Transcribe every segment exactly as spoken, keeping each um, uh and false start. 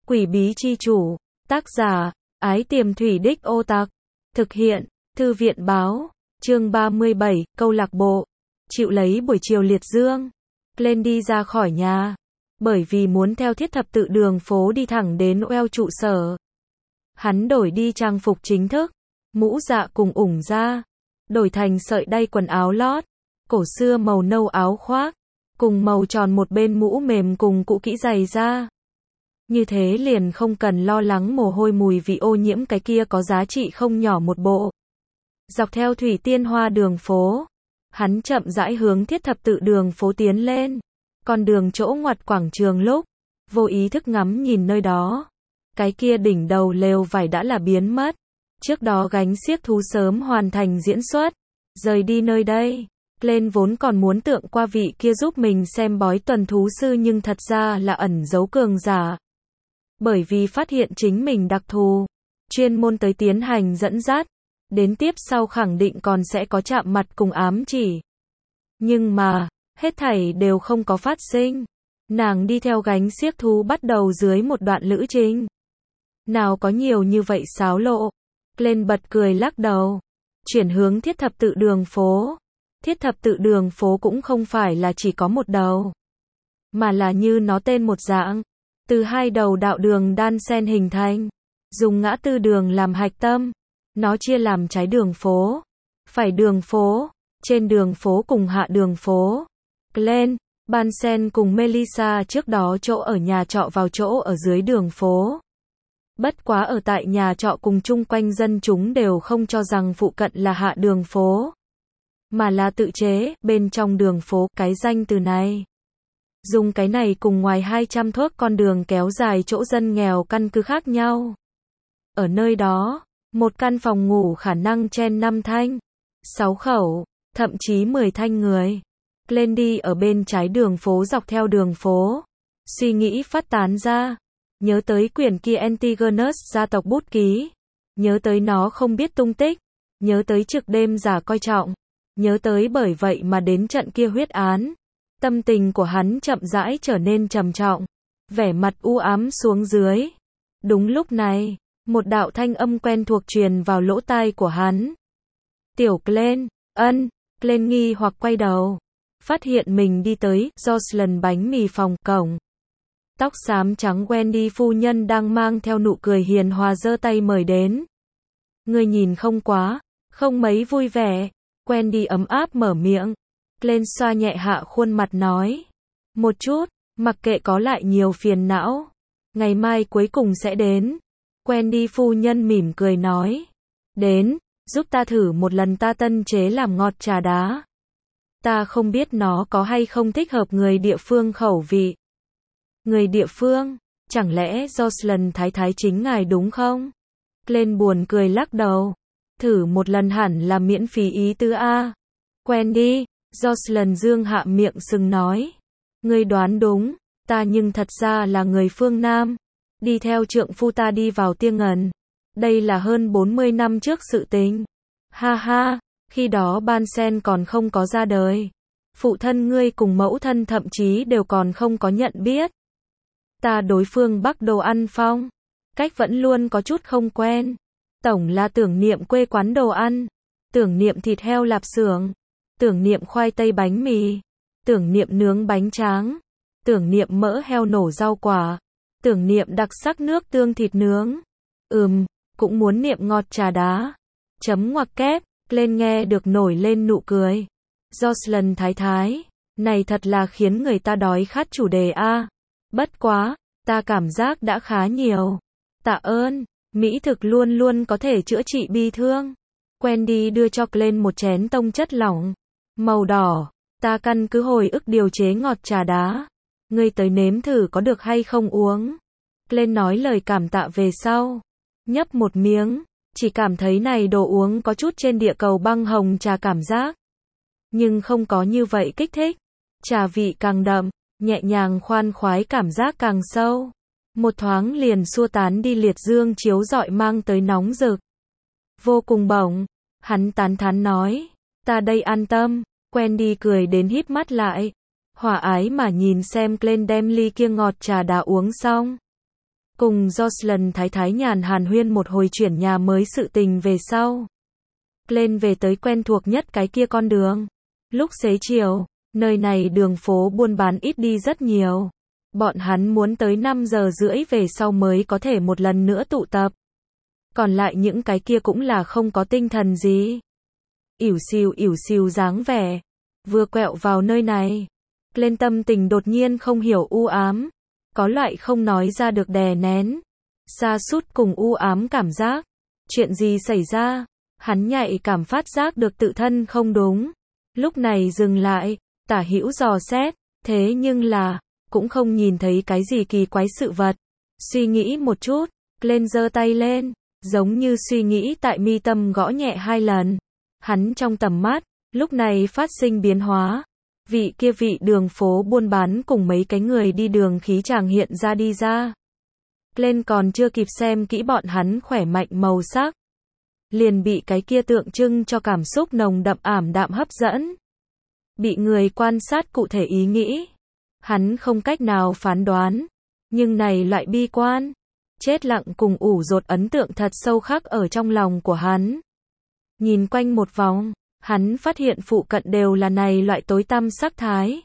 Quỷ bí chi chủ. Tác giả, Ái Tiềm Thủy Đích Ô Tặc. Thực hiện, Thư viện báo. Chương ba mươi bảy, câu lạc bộ. Chịu lấy buổi chiều liệt dương. Glenn đi ra khỏi nhà. Bởi vì muốn theo thiết thập tự đường phố đi thẳng đến Well trụ sở. Hắn đổi đi trang phục chính thức. Mũ dạ cùng ủng da. Đổi thành sợi đay quần áo lót. Cổ xưa màu nâu áo khoác. Cùng màu tròn một bên mũ mềm cùng cũ kỹ giày da. Như thế liền không cần lo lắng mồ hôi mùi vị ô nhiễm, cái kia có giá trị không nhỏ một bộ. Dọc theo Thủy Tiên Hoa đường phố, hắn chậm rãi hướng thiết thập tự đường phố tiến lên. Con đường chỗ ngoặt quảng trường lúc, vô ý thức ngắm nhìn nơi đó. Cái kia đỉnh đầu lều vải đã là biến mất. Trước đó gánh xiếc thú sớm hoàn thành diễn xuất. Rời đi nơi đây. Glenn vốn còn muốn tượng qua vị kia giúp mình xem bói tuần thú sư, nhưng thật ra là ẩn giấu cường giả. Bởi vì phát hiện chính mình đặc thù, chuyên môn tới tiến hành dẫn dắt, đến tiếp sau khẳng định còn sẽ có chạm mặt cùng ám chỉ. Nhưng mà, hết thảy đều không có phát sinh. Nàng đi theo gánh xiếc thú bắt đầu dưới một đoạn lữ trình. Nào có nhiều như vậy xáo lộ. Glenn bật cười lắc đầu. Chuyển hướng thiết thập tự đường phố. Thiết thập tự đường phố cũng không phải là chỉ có một đầu, mà là như nó tên một dạng. Từ hai đầu đạo đường đan xen hình thành. Dùng ngã tư đường làm hạch tâm. Nó chia làm trái đường phố, phải đường phố, trên đường phố cùng hạ đường phố. Glenn, Bansen cùng Melissa trước đó chỗ ở nhà trọ vào chỗ ở dưới đường phố. Bất quá ở tại nhà trọ cùng chung quanh dân chúng đều không cho rằng phụ cận là hạ đường phố, mà là tự chế, bên trong đường phố, cái danh từ này. Dùng cái này cùng ngoài hai trăm thước con đường kéo dài chỗ dân nghèo căn cứ khác nhau. Ở nơi đó, một căn phòng ngủ khả năng chen năm thanh, sáu khẩu, thậm chí mười thanh người. Glenn đi ở bên trái đường phố dọc theo đường phố. Suy nghĩ phát tán ra. Nhớ tới quyển kia Antigonus gia tộc bút ký. Nhớ tới nó không biết tung tích. Nhớ tới trực đêm giả coi trọng. Nhớ tới bởi vậy mà đến trận kia huyết án. Tâm tình của hắn chậm rãi trở nên trầm trọng. Vẻ mặt u ám xuống dưới. Đúng lúc này, một đạo thanh âm quen thuộc truyền vào lỗ tai của hắn. Tiểu Glenn, ân, Glenn nghi hoặc quay đầu. Phát hiện mình đi tới Jocelyn bánh mì phòng cổng. Tóc xám trắng Wendy phu nhân đang mang theo nụ cười hiền hòa giơ tay mời đến. Người nhìn không quá, không mấy vui vẻ. Wendy ấm áp mở miệng. Glenn xoa nhẹ hạ khuôn mặt nói. Một chút, mặc kệ có lại nhiều phiền não. Ngày mai cuối cùng sẽ đến. Wendy phu nhân mỉm cười nói. Đến, giúp ta thử một lần ta tân chế làm ngọt trà đá. Ta không biết nó có hay không thích hợp người địa phương khẩu vị. Người địa phương? Chẳng lẽ Jocelyn thái thái chính ngài đúng không? Glenn buồn cười lắc đầu. Thử một lần hẳn là miễn phí ý tứ a. Wendy, Jocelyn dương hạ miệng sừng nói. Ngươi đoán đúng, ta nhưng thật ra là người phương Nam. Đi theo trượng phu ta đi vào Tiên Ngần. Đây là hơn bốn mươi năm trước sự tình. Ha ha, khi đó Bansen còn không có ra đời. Phụ thân ngươi cùng mẫu thân thậm chí đều còn không có nhận biết. Ta đối phương Bắc đồ ăn phong. Cách vẫn luôn có chút không quen. Tổng là tưởng niệm quê quán đồ ăn. Tưởng niệm thịt heo lạp xưởng. Tưởng niệm khoai tây bánh mì. Tưởng niệm nướng bánh tráng. Tưởng niệm mỡ heo nổ rau quả. Tưởng niệm đặc sắc nước tương thịt nướng. Ừm, cũng muốn niệm ngọt trà đá. Chấm ngoặc kép, Glenn nghe được nổi lên nụ cười. Jocelyn thái thái, này thật là khiến người ta đói khát chủ đề a. Bất quá, ta cảm giác đã khá nhiều. Tạ ơn, mỹ thực luôn luôn có thể chữa trị bi thương. Wendy đưa cho Glenn một chén tông chất lỏng. Màu đỏ, ta căn cứ hồi ức điều chế ngọt trà đá. Ngươi tới nếm thử có được hay không uống. Glenn nói lời cảm tạ về sau. Nhấp một miếng, chỉ cảm thấy này đồ uống có chút trên địa cầu băng hồng trà cảm giác. Nhưng không có như vậy kích thích. Trà vị càng đậm, nhẹ nhàng khoan khoái cảm giác càng sâu. Một thoáng liền xua tán đi liệt dương chiếu rọi mang tới nóng rực. Vô cùng bổng. Hắn tán thán nói. Ta đây an tâm. Wendy cười đến híp mắt lại. Hòa ái mà nhìn xem Glenn đem ly kia ngọt trà đá uống xong. Cùng Jocelyn Thái Thái nhàn hàn huyên một hồi chuyển nhà mới sự tình về sau. Glenn về tới quen thuộc nhất cái kia con đường. Lúc xế chiều, nơi này đường phố buôn bán ít đi rất nhiều. Bọn hắn muốn tới năm giờ rưỡi về sau mới có thể một lần nữa tụ tập. Còn lại những cái kia cũng là không có tinh thần gì. Ỉu xìu ỉu xìu dáng vẻ. Vừa quẹo vào nơi này. Glenn tâm tình đột nhiên không hiểu u ám. Có loại không nói ra được đè nén. Sa sút cùng u ám cảm giác. Chuyện gì xảy ra? Hắn nhạy cảm phát giác được tự thân không đúng. Lúc này dừng lại, tả hữu dò xét, thế nhưng là, cũng không nhìn thấy cái gì kỳ quái sự vật. Suy nghĩ một chút, Glenn giơ tay lên, giống như suy nghĩ tại mi tâm gõ nhẹ hai lần. Hắn trong tầm mắt, lúc này phát sinh biến hóa. Vị kia vị đường phố buôn bán cùng mấy cái người đi đường khí chàng hiện ra đi ra. Glenn còn chưa kịp xem kỹ bọn hắn khỏe mạnh màu sắc. Liền bị cái kia tượng trưng cho cảm xúc nồng đậm ảm đạm hấp dẫn. Bị người quan sát cụ thể ý nghĩ. Hắn không cách nào phán đoán. Nhưng này loại bi quan, chết lặng cùng ủ rột ấn tượng thật sâu khắc ở trong lòng của hắn. Nhìn quanh một vòng, hắn phát hiện phụ cận đều là này loại tối tăm sắc thái.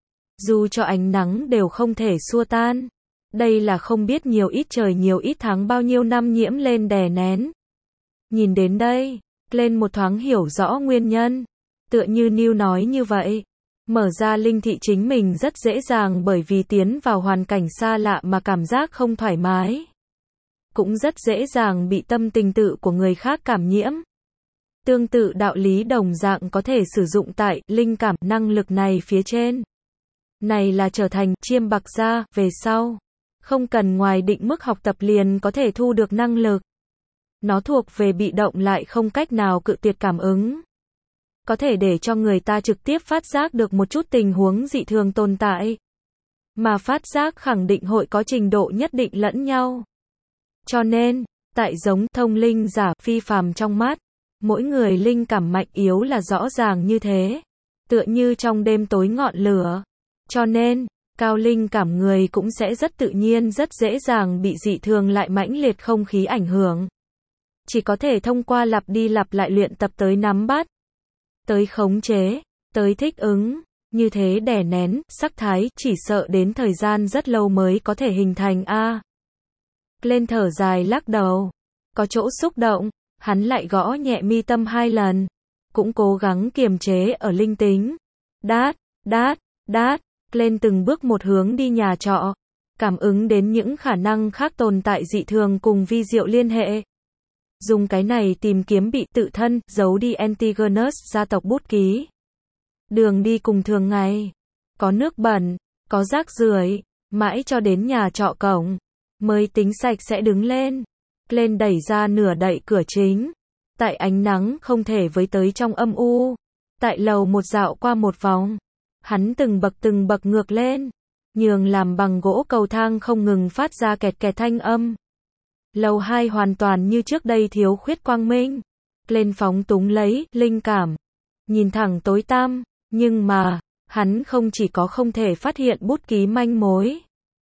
Dù cho ánh nắng đều không thể xua tan. Đây là không biết nhiều ít trời nhiều ít tháng bao nhiêu năm nhiễm lên đè nén. Nhìn đến đây, lên một thoáng hiểu rõ nguyên nhân. Tựa như Neil nói như vậy. Mở ra linh thị chính mình rất dễ dàng bởi vì tiến vào hoàn cảnh xa lạ mà cảm giác không thoải mái. Cũng rất dễ dàng bị tâm tình tự của người khác cảm nhiễm. Tương tự đạo lý đồng dạng có thể sử dụng tại linh cảm năng lực này phía trên. Này là trở thành chiêm bạc gia về sau. Không cần ngoài định mức học tập liền có thể thu được năng lực. Nó thuộc về bị động lại không cách nào cự tuyệt cảm ứng. Có thể để cho người ta trực tiếp phát giác được một chút tình huống dị thường tồn tại. Mà phát giác khẳng định hội có trình độ nhất định lẫn nhau. Cho nên, tại giống thông linh giả phi phàm trong mắt, mỗi người linh cảm mạnh yếu là rõ ràng như thế. Tựa như trong đêm tối ngọn lửa. Cho nên, cao linh cảm người cũng sẽ rất tự nhiên rất dễ dàng bị dị thường lại mãnh liệt không khí ảnh hưởng. Chỉ có thể thông qua lặp đi lặp lại luyện tập tới nắm bắt, tới khống chế, tới thích ứng, như thế đè nén, sắc thái, chỉ sợ đến thời gian rất lâu mới có thể hình thành a. Lên thở dài lắc đầu, có chỗ xúc động, hắn lại gõ nhẹ mi tâm hai lần, cũng cố gắng kiềm chế ở linh tính. Đát, đát, đát, lên từng bước một hướng đi nhà trọ, cảm ứng đến những khả năng khác tồn tại dị thường cùng vi diệu liên hệ. Dùng cái này tìm kiếm bị tự thân, giấu đi Antigonus gia tộc bút ký. Đường đi cùng thường ngày. Có nước bẩn, có rác rưởi, mãi cho đến nhà trọ cổng. Mới tính sạch sẽ đứng lên. Lên đẩy ra nửa đậy cửa chính. Tại ánh nắng không thể với tới trong âm u. Tại lầu một dạo qua một vòng. Hắn từng bậc từng bậc ngược lên. Nhường làm bằng gỗ cầu thang không ngừng phát ra kẹt kẹt thanh âm. Lầu hai hoàn toàn như trước đây thiếu khuyết quang minh. Lên phóng túng lấy, linh cảm. Nhìn thẳng tối tăm, nhưng mà, hắn không chỉ có không thể phát hiện bút ký manh mối.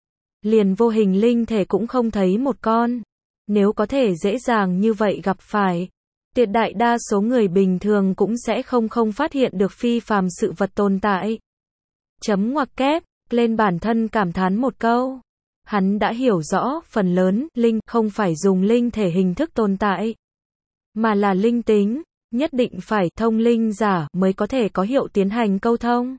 Liền vô hình linh thể cũng không thấy một con. Nếu có thể dễ dàng như vậy gặp phải, tuyệt đại đa số người bình thường cũng sẽ không không phát hiện được phi phàm sự vật tồn tại. Chấm ngoặc kép, lên bản thân cảm thán một câu. Hắn đã hiểu rõ, phần lớn, linh, không phải dùng linh thể hình thức tồn tại, mà là linh tính, nhất định phải thông linh giả mới có thể có hiệu tiến hành câu thông.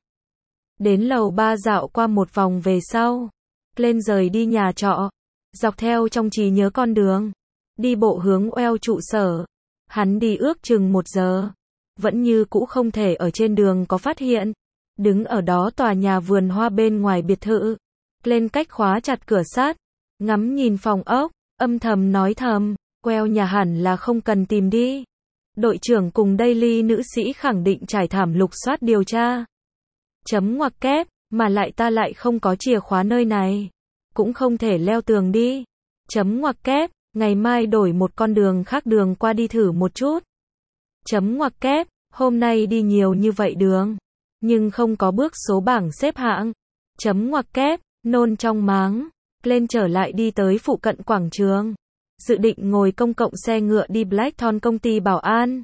Đến lầu ba dạo qua một vòng về sau, lên rời đi nhà trọ, dọc theo trong trí nhớ con đường, đi bộ hướng oeo trụ sở. Hắn đi ước chừng một giờ, vẫn như cũ không thể ở trên đường có phát hiện. Đứng ở đó tòa nhà vườn hoa bên ngoài biệt thự. Lên cách khóa chặt cửa sắt, ngắm nhìn phòng ốc, âm thầm nói thầm, queo nhà hẳn là không cần tìm đi. Đội trưởng cùng Daily nữ sĩ khẳng định trải thảm lục soát điều tra. Chấm ngoặc kép, mà lại ta lại không có chìa khóa nơi này. Cũng không thể leo tường đi. Chấm ngoặc kép, ngày mai đổi một con đường khác đường qua đi thử một chút. Chấm ngoặc kép, hôm nay đi nhiều như vậy đường. Nhưng không có bước số bảng xếp hạng. Chấm ngoặc kép, nôn trong máng. Glenn trở lại đi tới phụ cận quảng trường. Dự định ngồi công cộng xe ngựa đi Blackthorn công ty bảo an.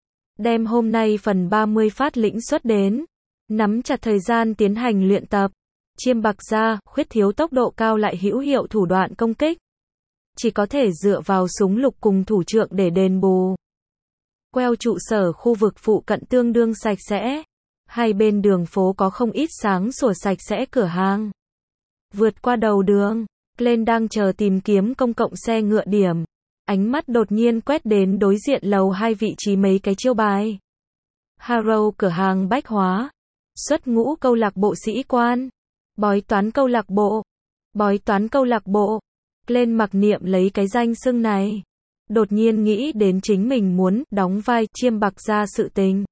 Đem hôm nay phần ba mươi phát lĩnh xuất đến. Nắm chặt thời gian tiến hành luyện tập. Chiêm bạc da, khuyết thiếu tốc độ cao lại hữu hiệu thủ đoạn công kích. Chỉ có thể dựa vào súng lục cùng thủ trượng để đền bù. Queo trụ sở khu vực phụ cận tương đương sạch sẽ. Hai bên đường phố có không ít sáng sủa sạch sẽ cửa hàng. Vượt qua đầu đường, Glenn đang chờ tìm kiếm công cộng xe ngựa điểm. Ánh mắt đột nhiên quét đến đối diện lầu hai vị trí mấy cái chiêu bài. Harrow cửa hàng bách hóa. Xuất ngũ câu lạc bộ sĩ quan. Bói toán câu lạc bộ. Bói toán câu lạc bộ. Glenn mặc niệm lấy cái danh xưng này. Đột nhiên nghĩ đến chính mình muốn đóng vai chiêm bạc ra sự tình.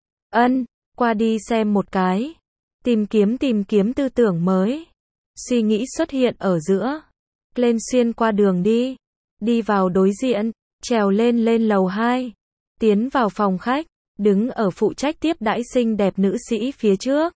Ân, qua đi xem một cái. Tìm kiếm tìm kiếm tư tưởng mới. Suy nghĩ xuất hiện ở giữa. Glenn xuyên qua đường đi. Đi vào đối diện. Trèo lên lên lầu hai. Tiến vào phòng khách. Đứng ở phụ trách tiếp đãi xinh đẹp nữ sĩ phía trước.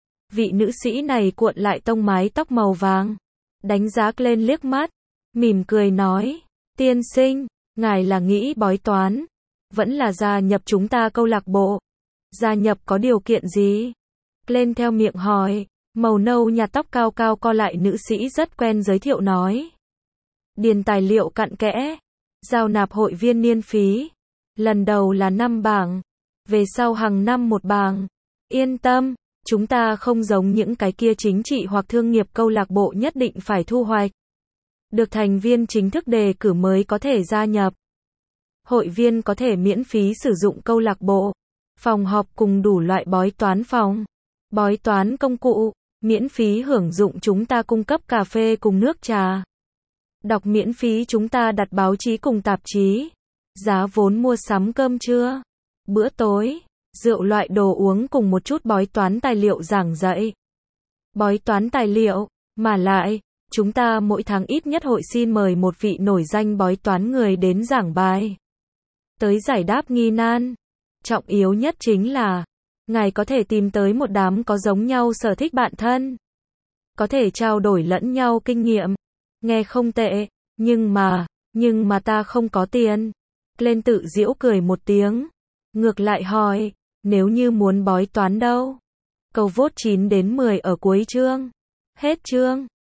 Vị nữ sĩ này cuộn lại tông mái tóc màu vàng. Đánh giá Glenn liếc mắt. Mỉm cười nói. Tiên sinh, ngài là nghĩ bói toán. Vẫn là gia nhập chúng ta câu lạc bộ. Gia nhập có điều kiện gì? Glenn theo miệng hỏi. Màu nâu nhạt tóc cao cao co lại nữ sĩ rất quen giới thiệu nói. Điền tài liệu cặn kẽ. Giao nạp hội viên niên phí. Lần đầu là năm bảng. Về sau hàng năm một bảng. Yên tâm, chúng ta không giống những cái kia chính trị hoặc thương nghiệp câu lạc bộ nhất định phải thu hoạch. Được thành viên chính thức đề cử mới có thể gia nhập. Hội viên có thể miễn phí sử dụng câu lạc bộ, phòng họp cùng đủ loại bói toán phòng, bói toán công cụ, miễn phí hưởng dụng chúng ta cung cấp cà phê cùng nước trà. Đọc miễn phí chúng ta đặt báo chí cùng tạp chí. Giá vốn mua sắm cơm trưa, bữa tối, rượu loại đồ uống cùng một chút bói toán tài liệu giảng dạy. Bói toán tài liệu, mà lại, chúng ta mỗi tháng ít nhất hội xin mời một vị nổi danh bói toán người đến giảng bài. Tới giải đáp nghi nan. Trọng yếu nhất chính là, ngài có thể tìm tới một đám có giống nhau sở thích bạn thân. Có thể trao đổi lẫn nhau kinh nghiệm. Nghe không tệ, nhưng mà, nhưng mà ta không có tiền. Glenn tự giễu cười một tiếng. Ngược lại hỏi, nếu như muốn bói toán đâu? Câu vote chín đến mười ở cuối chương. Hết chương.